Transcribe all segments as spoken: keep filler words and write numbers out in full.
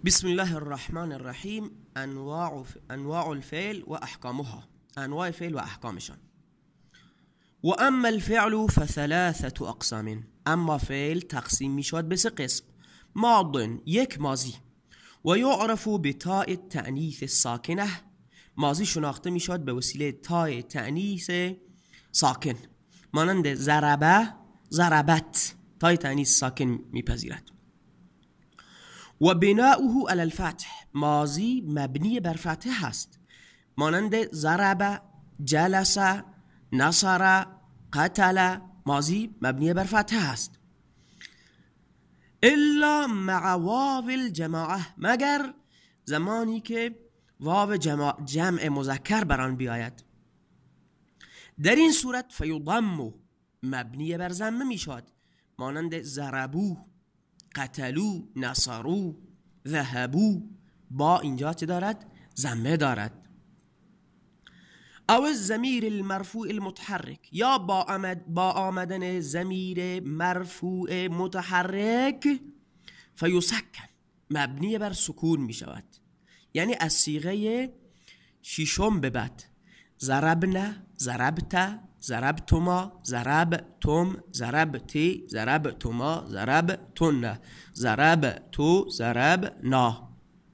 بسم الله الرحمن الرحیم. انواع انواع الفعل و احکامها، انواع فعل و احکامشان. و اما الفعل فثلاثه اقسام، اما فعل تقسیم می شود به سه قسم. ماض، یک ماضی، و یعرف بتاء التأنیث الساکنه، ماضی شناخته می شود به وسیله تاء تأنیث ساکن، مانند ضربه، ضربت، تاء تأنیث ساکن میپذیرد. و بناؤه علی الفتح، ماضی مبنی بر فتح هست، مانند ضرب، جلس، نصر، قتل، ماضی مبنی بر فتح هست. الا مع واو الجماعه، مگر زمانی که واو جمع, جمع مذکر بر آن بیاید. در این صورت فیضم، مبنی بر ضمه می شود، مانند ضربو، قتلو، نصرو، ذهبو، با اینجا چه دارد؟ ضمه دارد. او الضمیر المرفوع المتحرک، یا با آمد با آمدن ضمیر مرفوع متحرک فیسکن، مبنی بر سکون می شود، یعنی از صیغه ششم به بعد. ضربنا، ضربت، ضربتما، ضربتم، ضربتی، ضربتما، ضربتن، ضربتو، ضربنا.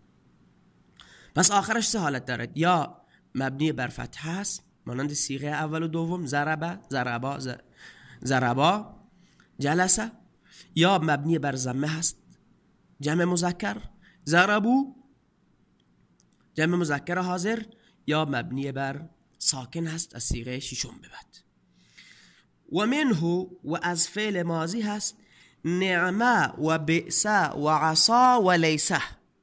پس آخرش سه حالت دارد، یا مبنی بر فتح است مانند صیغه اول و دوم، ضربه، ضربا، ضربا، جلس، یا مبنی بر ضمه هست، جمع مذکر، ضربو، جمع مذکر حاضر، یا مبنی بر ساکن هست از صیغه ششم به بعد. و منه، و از فعل ماضی هست نعمه و بئس و عصا و لیسه.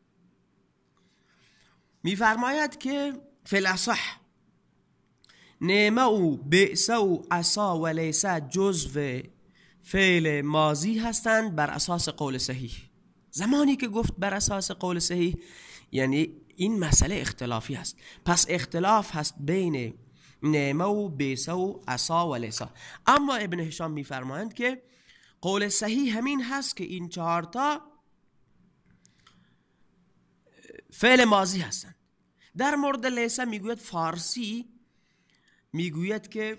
میفرماید که فعل اصح نعمه و بئس و عصا و لیسه جزو فعل ماضی هستند بر اساس قول صحیح. زمانی که گفت بر اساس قول صحیح یعنی این مسئله اختلافی هست، پس اختلاف هست بین نعمه و بیسه و عصا و لیسا. اما ابن هشام میفرمایند که قول صحیح همین هست که این چهارتا فعل ماضی هستند. در مورد لیسا میگوید فارسی میگوید که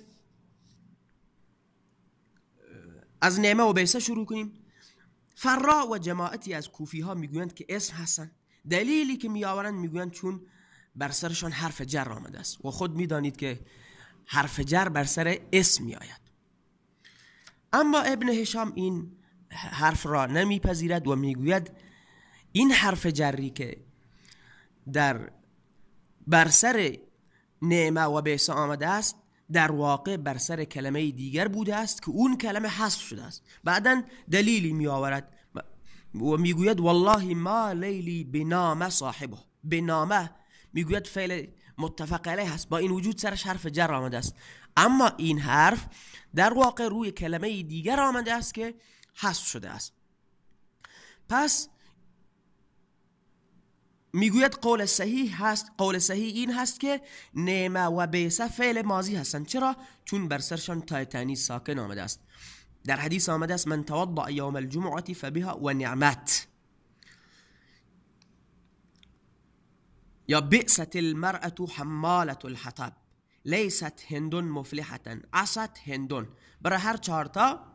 از نعمه و بیسه شروع کنیم. فرا و جماعتی از کوفی ها میگویند که اسم هستند. دلیلی که میآورند میگویند چون بر سرشان حرف جر آمده است و خود میدانید که حرف جر بر سر اسم میآید. اما ابن هشام این حرف را نمیپذیرد و میگوید این حرف جری که در بر سر نعمه و بیسه آمده است در واقع بر سر کلمه دیگر بوده است که اون کلمه حذف شده است. بعداً دلیلی میآورد و میگوید والله ما لیلی بنامه صاحبه. بنامه میگوید فعل متفق علیه هست، با این وجود سرش حرف جر آمده است، اما این حرف در واقع روی کلمه دیگر آمده است که حذف شده است. پس میگوید قول صحیح هست، قول صحیح این هست که نعمه و بیسه فعل ماضی هستند. چرا؟ چون بر سرشان تاء تأنیث ساکن آمده است. در حدیث آمده است من توضأ یوم الجمعه فبها و نعمت، یا بئست المرأة حمالة الحطب، لیست هند مفلحة، عصت هند. برای هر چهارتا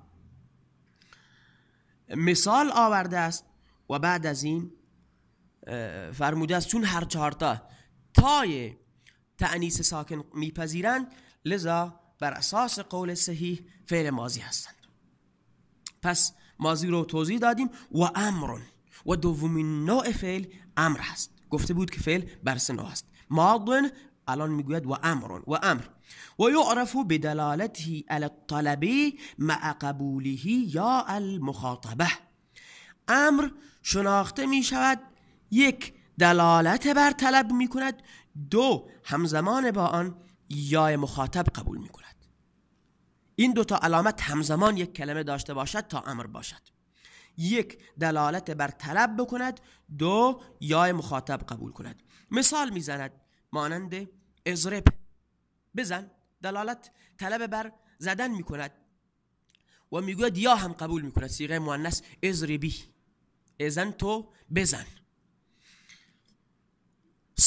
مثال آورده است و بعد از این فرموده است چون هر چهارتا تای تأنیث ساکن میپذیرند لذا بر اساس قول صحیح فعل ماضی هستند. پس ماضی رو توضیح دادیم. و امر، و دومین نوع فعل امر هست. گفته بود که فعل بر سه نوع هست. ماض، الان میگوید و امر. و امر و یعرف بدلالته علی الطلب مع قبوله یا المخاطبه. امر شناخته می شود یک دلالت بر طلب می کند، دو همزمان با آن یا مخاطب قبول می کند. این دو تا علامت همزمان یک کلمه داشته باشد تا امر باشد. یک دلالت بر طلب بکند، دو یا مخاطب قبول کند. مثال میزند مانند اضرب، بزن، دلالت طلب بر زدن میکند و میگوید یا هم قبول میکند، صیغه مؤنث اضربی، اذن تو بزن.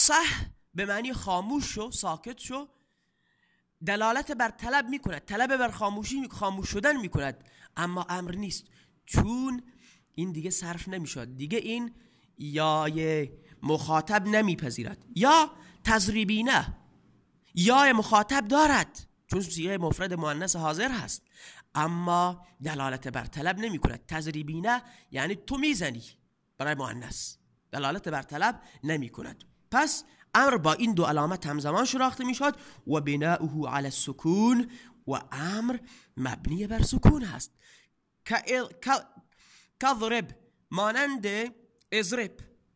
صح به معنی خاموش شو، ساکت شو، دلالت بر طلب میکند، طلب بر خاموشی خاموش شدن میکند، اما امر نیست، چون این دیگه صرف نمیشد، دیگه این یا مخاطب نمیپذیرد. یا تضریبی نه، یا مخاطب دارد چون صیغه مفرد مؤنث حاضر هست، اما دلالت بر طلب نمی کند. تضریبی نه یعنی تو میزنی برای مؤنث، دلالت بر طلب نمی کند. پس امر با این دو علامت همزمان شناخته می شد و بناؤه علی السکون، و امر مبنی بر سکون هست. کضرب مانند اضرب،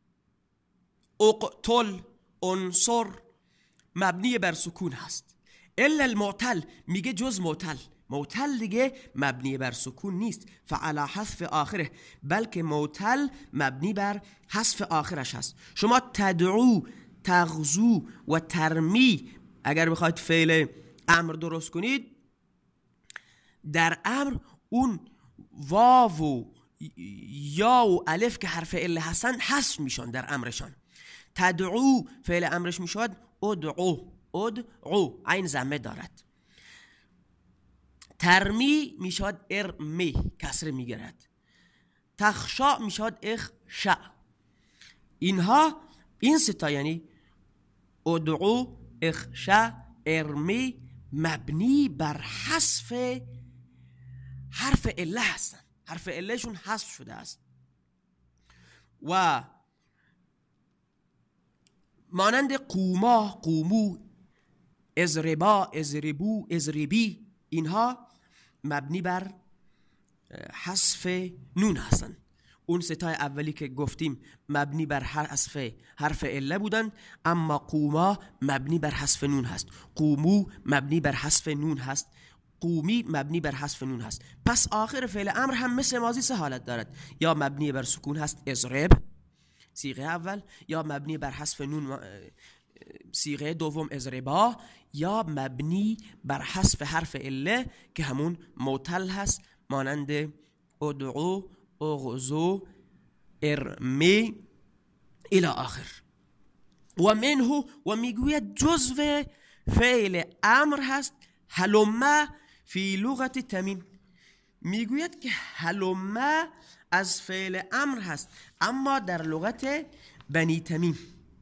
اقتل، انصر مبنی بر سکون هست. الا المعتل میگه جز معتل، معتل دیگه مبنی بر سکون نیست، فعلا حذف آخره، بلکه معتل مبنی بر حذف آخرش هست. شما تدعو، تغزو و ترمی اگر بخواید فعل امر درست کنید، در امر اون واو و یا و الف که حرف عله هستن حذف میشن در امرشان. تدعو فعل امرش میشود ادعو، ادعو عین ضمه دارد. ترمی میشود ارمی، کسره میگیرد. تخشا میشود اخشا. اینها این ستا یعنی ادعو، اخشا، ارمی مبنی بر حذف حرف عله هستن، حرف علهشون حذف شده است. و مانند قوما، قومو، ازربا، ازربو، ازربی، اینها مبنی بر حذف نون هستن. اون ستای اولی که گفتیم مبنی بر حذف حرف عله بودن، اما قوما مبنی بر حذف نون هست، قومو مبنی بر حذف نون هست، قومی مبنی بر حذف نون هست. پس آخر فعل امر هم مثل ماضی سه حالت دارد، یا مبنی بر سکون هست اضرب صیغه اول، یا مبنی بر حذف نون صیغه دوم اضربا، یا مبنی بر حذف حرف عله که همون معتل هست، مانند ادعو، اغزو، ارمی الى آخر. و منه و میگوید جزو فعل امر هست هلمه فی لغت تمیم. میگوید که هلمه از فعل امر هست اما در لغت بنی تمیم.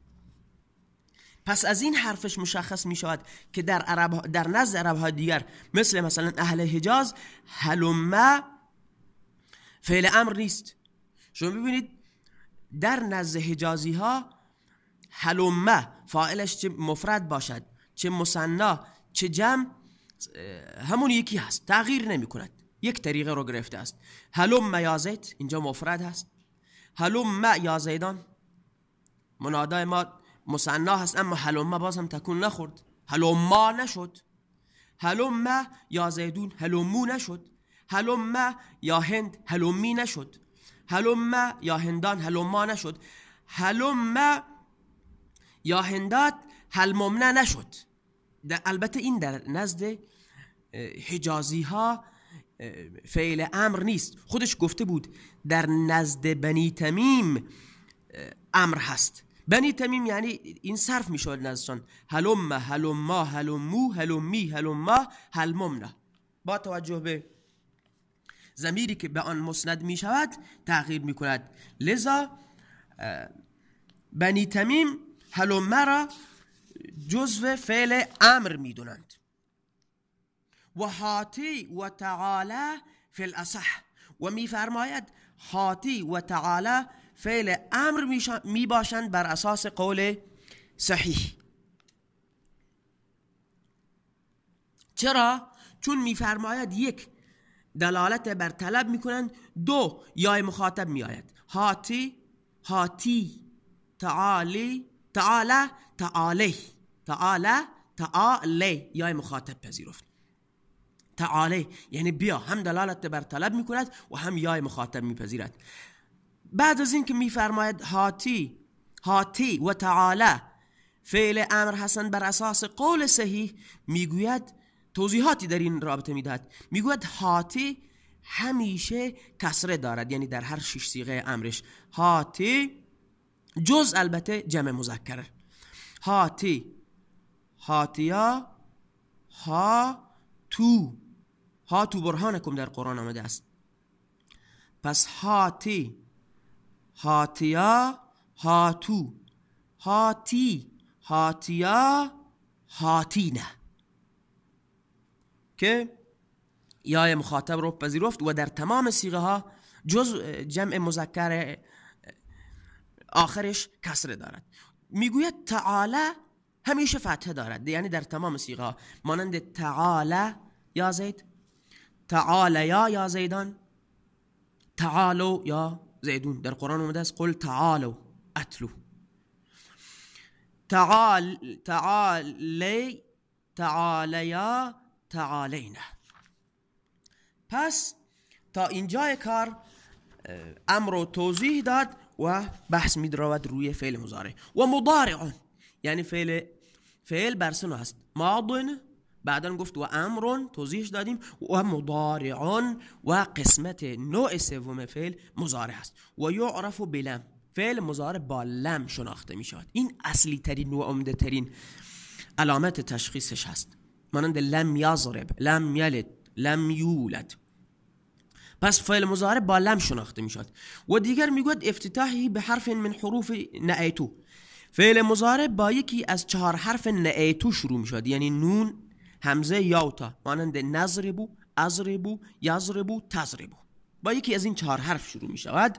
پس از این حرفش مشخص می شود که در عرب، در نزد عرب ها دیگر مثل مثلا اهل حجاز هلمه فعل امر نیست. شما ببینید در نزد حجازی ها هلمه فاعلش چه مفرد باشد چه مثنی چه جمع همون یکی هست، تغییر نمی کند، یک طریقه رو گرفته است. هلم یا زید اینجا مفرد هست، هلم یا زیدان منادای ما مثنی هست، اما هلم باز هم تکون نخورد، هلما نشد. هلم یا زیدون هلمو نشد، هلم یا هند هلمی نشد، هلم یا هندان هلما نشد، هلم یا هندات هلممنه نشد. البته این در نزد حجازی ها فعل امر نیست، خودش گفته بود در نزد بنی تمیم امر هست. بنی تمیم یعنی این صرف می شود نزدشان، هلم، هلما، هلمو، هلمی، هلما، هلممنه. با توجه به ضمیری که به آن مسند می شود تغییر می کند، لذا بنی تمیم هلمه را جزو فعل امر می دونند. و هاتی و تعالی فی الاصح، و می فرماید هاتی و تعالی فعل امر می باشند بر اساس قول صحیح. چرا؟ چون می فرماید یک دلالت بر طلب می کنند، دو یا مخاطب می آید. هاتی، هاتی، تعالی، تعالی، تعالی، تعالی، تعالی یا مخاطب پذیرفت. تعالی یعنی بیا، هم دلالت بر طلب می کند و هم یا مخاطب می پذیرد. بعد از این که می فرماید هاتی، هاتی و تعالی فعل امر هستند بر اساس قول صحیح، میگوید توضیحاتی در این رابطه میدهد. میگوید هاتی همیشه کسره دارد، یعنی در هر شش صیغه امرش هاتی، جز البته جمع مذکره. هاتی، هاتیا، ها تو. ها تو برهانکم در قرآن آمده است. پس هاتی، هاتیا، هاتو، هاتی، هاتیا، هاتینه که یای مخاطب رو پذیرفت و در تمام صیغه ها جز جمع مذکر آخرش کسره دارد. میگوید تعالی همیشه فتحه دارد، یعنی در تمام صیغه ها، مانند تعالی یا زید، تعالی یا یا زیدان، تعالو یا زیدون. در قرآن اومده است قل تعالو اتلو. تعال تعالی، تعالیا، تعالینا. پس تا اینجای کار امر رو توضیح داد و بحث می درود روی فعل مضارع. و مضارع یعنی فعل فعل برسنو هست، ماضن بعدن گفت و امر توضیحش دادیم، و مضارع و قسمت نوع سوم فعل مضارع هست. و یعرف بلم، فعل مضارع با لم شناخته می شود. این اصلی ترین و عمده ترین علامت تشخیصش هست، مانند لم یضرب، لم یلد، لم یولد. پس فعل مضارع با لم شناخته می شود. و دیگر می گوید افتتاحی به حرف من حروف نعیتو، فعل مضارع با یکی از چهار حرف نعیتو شروع می شود، یعنی نون، همزه یا تا، مانند نضربو، اضربو، یضربو، تضربو. با یکی از این چهار حرف شروع می شود.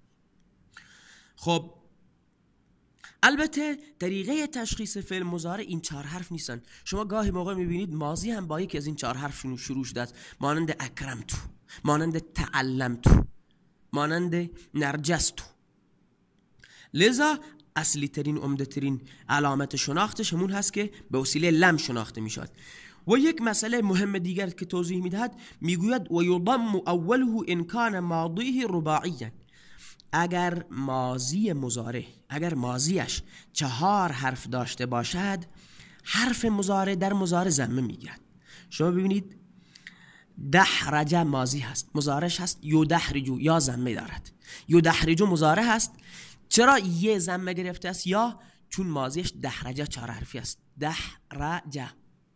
خب البته طریقه تشخیص فعل مضارع این چهار حرف نیستن. شما گاهی موقع میبینید ماضی هم با یکی از این چهار حرف شروع شده است، مانند اکرمتو، مانند تعلمتو، مانند نرجستو. لذا اصلی ترین عمده ترین علامت شناختش همون هست که به وسیله لم شناخته میشود. و یک مسئله مهم دیگر که توضیح میدهد، میگوید و یضم اوله ان کان ماضیه رباعیا، اگر ماضی مضارع، اگر ماضیش چهار حرف داشته باشد، حرف مضارع در مضارع ضمه میگیرد. شما ببینید دحرج ماضی هست، مضارعش هست یدحرجو، یا ضمه دارد. یدحرجو مضارع هست، چرا یه ضمه گرفته است؟ یا چون ماضیش دحرجه چهار حرفی است، دحرجه.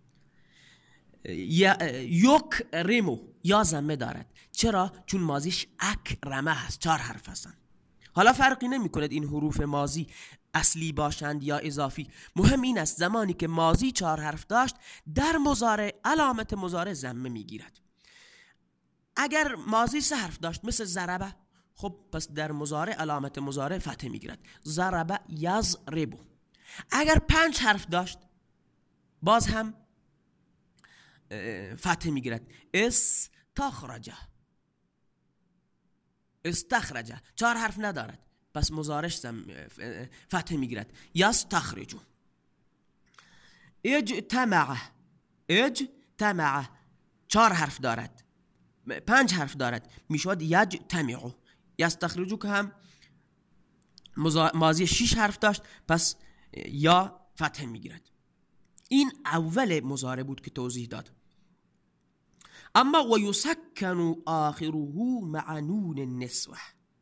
یکرمو یا ضمه دارد، چرا؟ چون ماضیش اکرمه هست، چهار حرف هستند. حالا فرقی نمی کند این حروف ماضی اصلی باشند یا اضافی، مهم این است زمانی که ماضی چهار حرف داشت در مضارع علامت مضارع ضمه میگیرد. اگر ماضی سه حرف داشت مثل ضربه، خب پس در مضارع علامت مضارع فتحه میگیرد، ضربه یضربو. اگر پنج حرف داشت باز هم فتحه میگیرد، استخرجه، استخرجه چهار حرف ندارد، پس مضارعش فتحه میگیرد، یستخرجو. اجتمع، اجتمع چهار حرف دارد، پنج حرف دارد، میشود یجتمعو. یستخرجو که هم ماضی شش حرف داشت، پس یا فتحه میگیرد. این اول مضارع بود که توضیح داد. اما و یسکن آخره مع نون النسوه،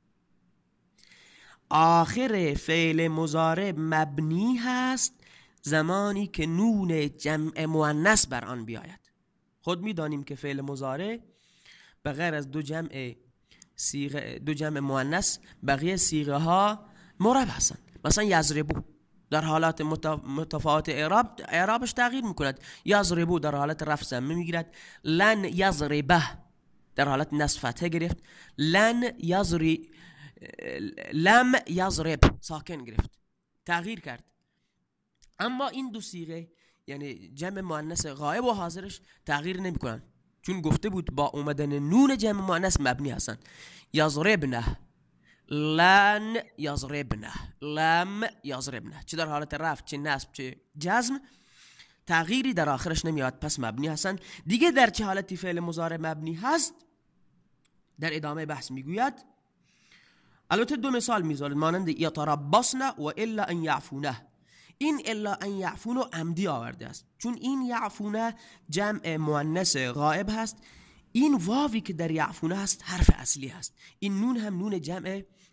آخر فعل مضارع مبنی هست زمانی که نون جمع مؤنث بر آن بیاید. خود میدانیم که فعل مضارع بغیر از دو جمع صیغه، دو جمع مؤنث، بقیه صیغه ها مرب هستند. مثلا یضربو در حالات متفاوت اعراب اعرابش تغییر میکند. یضربو در حالت رفع ضمه میگیرد، لن یضربه در حالت نصب فتحه گرفت، لن یضری لم یضرب ساکن گرفت، تغییر کرد. اما این دو صیغه یعنی جمع مؤنث غایب و حاضرش تغییر نمیکنن، چون گفته بود با اومدن نون جمع مؤنث مبنی هستن. یضربنه، لن یضربنه، لم یضربنه، چه در حالت رفع چه نصب چه جزم تغییری در آخرش نمیاد، پس مبنی هستن. دیگه در چه حالتی فعل مضارع مبنی هست در ادامه بحث میگوید. البته دو مثال میذارد، مانند یتربصن و الا ان یعفونه. این الا ان یعفونه عمدی آورده است، چون این یعفونه جمع مؤنث غائب هست. این واوی که در یعفونه هست حرف اصلی هست، این نون هم نون جمع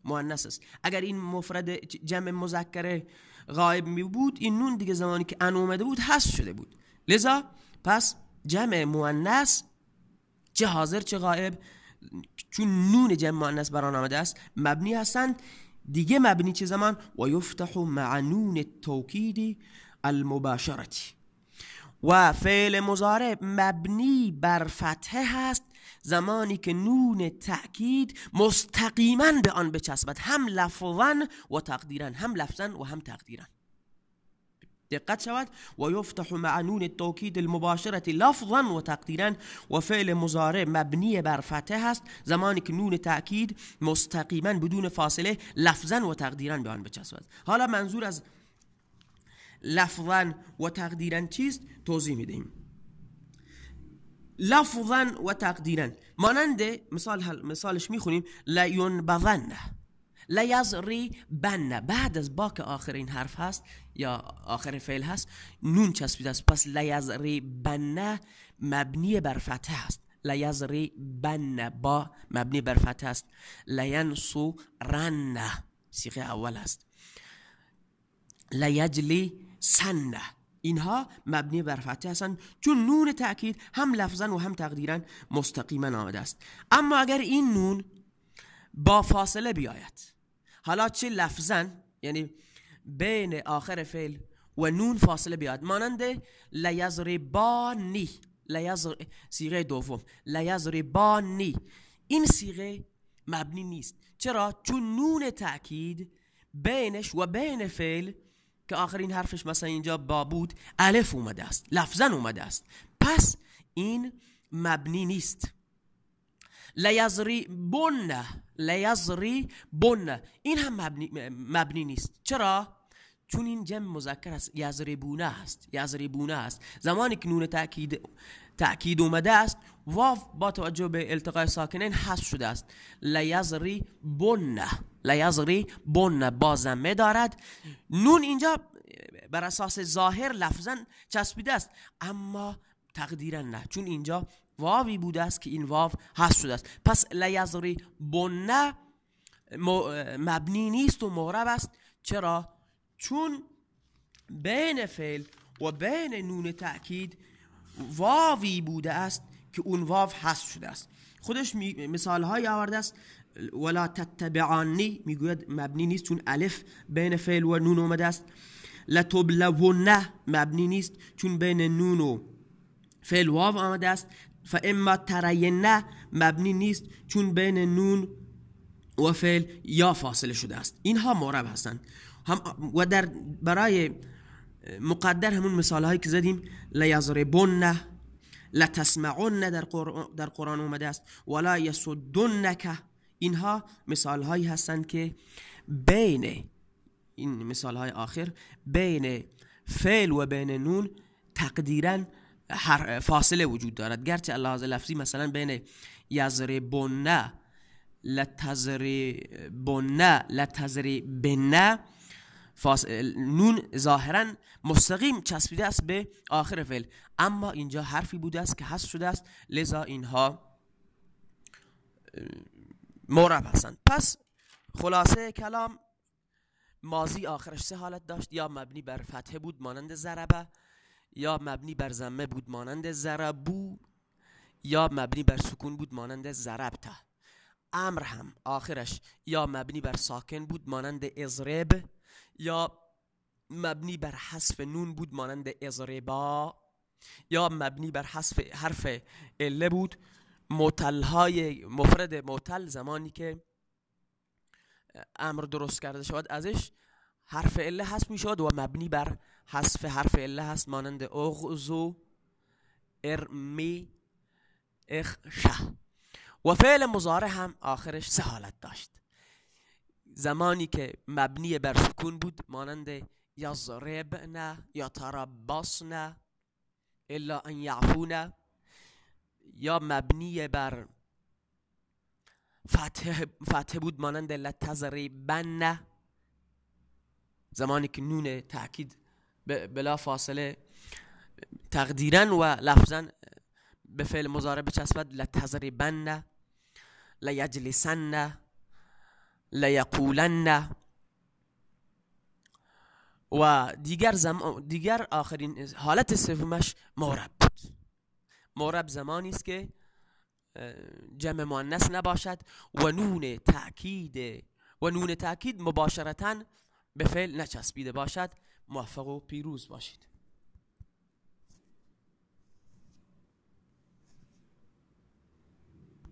مؤنث است. اگر این مفرد جمع مذکر غایب می بود این نون دیگه زمانی که ان اومده بود حذف شده بود. لذا پس جمع مؤنث چه حاضر چه غایب چون نون جمع مؤنث بر آن آمده است مبنی هستند. دیگه مبنی چه زمان؟ و یفتح مع نون التوکید المباشرتی. و فعل مضارع مبنی بر فتحه هست زمانی که نون تأکید مستقیما به آن بچسبد، هم لفظاً و تقدیراً، هم لفظاً و هم تقدیراً. دقت شود. و یفتح مع نون التوکید المباشرة لفظاً و تقدیراً. و فعل مضارع مبنی بر فتحه هست زمانی که نون تأکید مستقیما بدون فاصله لفظاً و تقدیراً به آن بچسبد. حالا منظور از لفظاً و تقدیراً چیست؟ توضیح میدیم. لفظاً و تقدیراً مانند مثال مثالش میخونیم لینبذن، لیضربن، بعد از با که آخر این حرف هست یا آخر فعل هست نون چسبیده است، پس لیضربن مبنی بر فتحه است. لیضربن با مبنی بر فتحه است. لینصرن صیغه اول است. لیجلی سنه اینها مبنی بر فتحه هستند چون نون تأکید هم لفظاً و هم تقدیراً مستقیما آمده است. اما اگر این نون با فاصله بیاید، حالا چه لفظاً یعنی بین آخر فعل و نون فاصله بیاید، مانند لیضربانی، لیضر صیغه دوم لیضربانی، این صیغه مبنی نیست. چرا؟ چون نون تأکید بینش و بین فعل که آخرین حرفش مثلا اینجا با بود الف اومده است، لفظاً اومده است، پس این مبنی نیست. لیضربن، لیضربن این هم مبنی, مبنی نیست. چرا؟ چون این جمع مذکر است، یضربونه است، یضربونه است. زمانی که نون تأکید تأکید اومده است واو با توجه به التقاء ساکنین حذف شده است. لیضربن، لیضربن با ضمه دارد. نون اینجا بر اساس ظاهر لفظاً چسبیده است اما تقدیرا نه، چون اینجا واوی بوده است که این واو حذف شده است. پس لیضربن مبنی نیست و معرب است. چرا؟ چون بین فعل و بین نون تأکید واوی بوده است که اون واو حذف شده است. خودش مثال های آورده است. ولا تتبعانی میگوید مبنی نیست چون الف بین فعل و نون اومده است. لتبلون مبنی نیست چون بین نون و فعل واو آمده است. فاما ترین مبنی نیست چون بین نون و فعل یا فاصله شده است. اینها معرب هستند. هم و در برای مقدر همون مثال هایی که زدیم لیضربن، لتسمعن در قرآن, در قرآن اومده است. ولا یصدنک، اینها مثال هایی هستند که بین این مثال های آخر بین فعل و بین نون تقدیرا فاصله وجود دارد، گرچه لحاظ لفظی مثلا بین یضربن لتضربن لتضربن نون ظاهرا مستقیم چسبیده است به آخر فعل، اما اینجا حرفی بوده است که حذف شده است، لذا اینها معرب هستند. پس خلاصه کلام ماضی آخرش سه حالت داشت، یا مبنی بر فتحه بود مانند ضربه، یا مبنی بر ضمه بود مانند ضربو، یا مبنی بر سکون بود مانند ضربته. امر هم آخرش یا مبنی بر ساکن بود مانند اضرب، یا مبنی بر حذف نون بود مانند اضربا، یا مبنی بر حذف حرف عله بود. معتل‌های مفرد معتل زمانی که امر درست کرده شود ازش حرف عله حذف می شود و مبنی بر حذف حرف عله هست مانند اغزو، ارمی، اخشه. و فعل مضارع هم آخرش سه حالت داشت. زمانی که مبنی بر سکون بود مانند یضربن، یتربصن، الا ان یعفون، یا مبنی بر فتح فتح بود مانند لتضربن، زمانی که نون تأکید بلا فاصله تقدیرا و لفظا به فعل مضارع بچسبد، لتضربن، لیجلسن، لیقولن. و دیگر زم... دیگر آخرین حالت سومش مورب بود. مورب زمانی است که جمع مؤنث نباشد و نون تأکید و نون تأکید مباشرتاً به فعل نچسبیده باشد. موفق و پیروز باشید.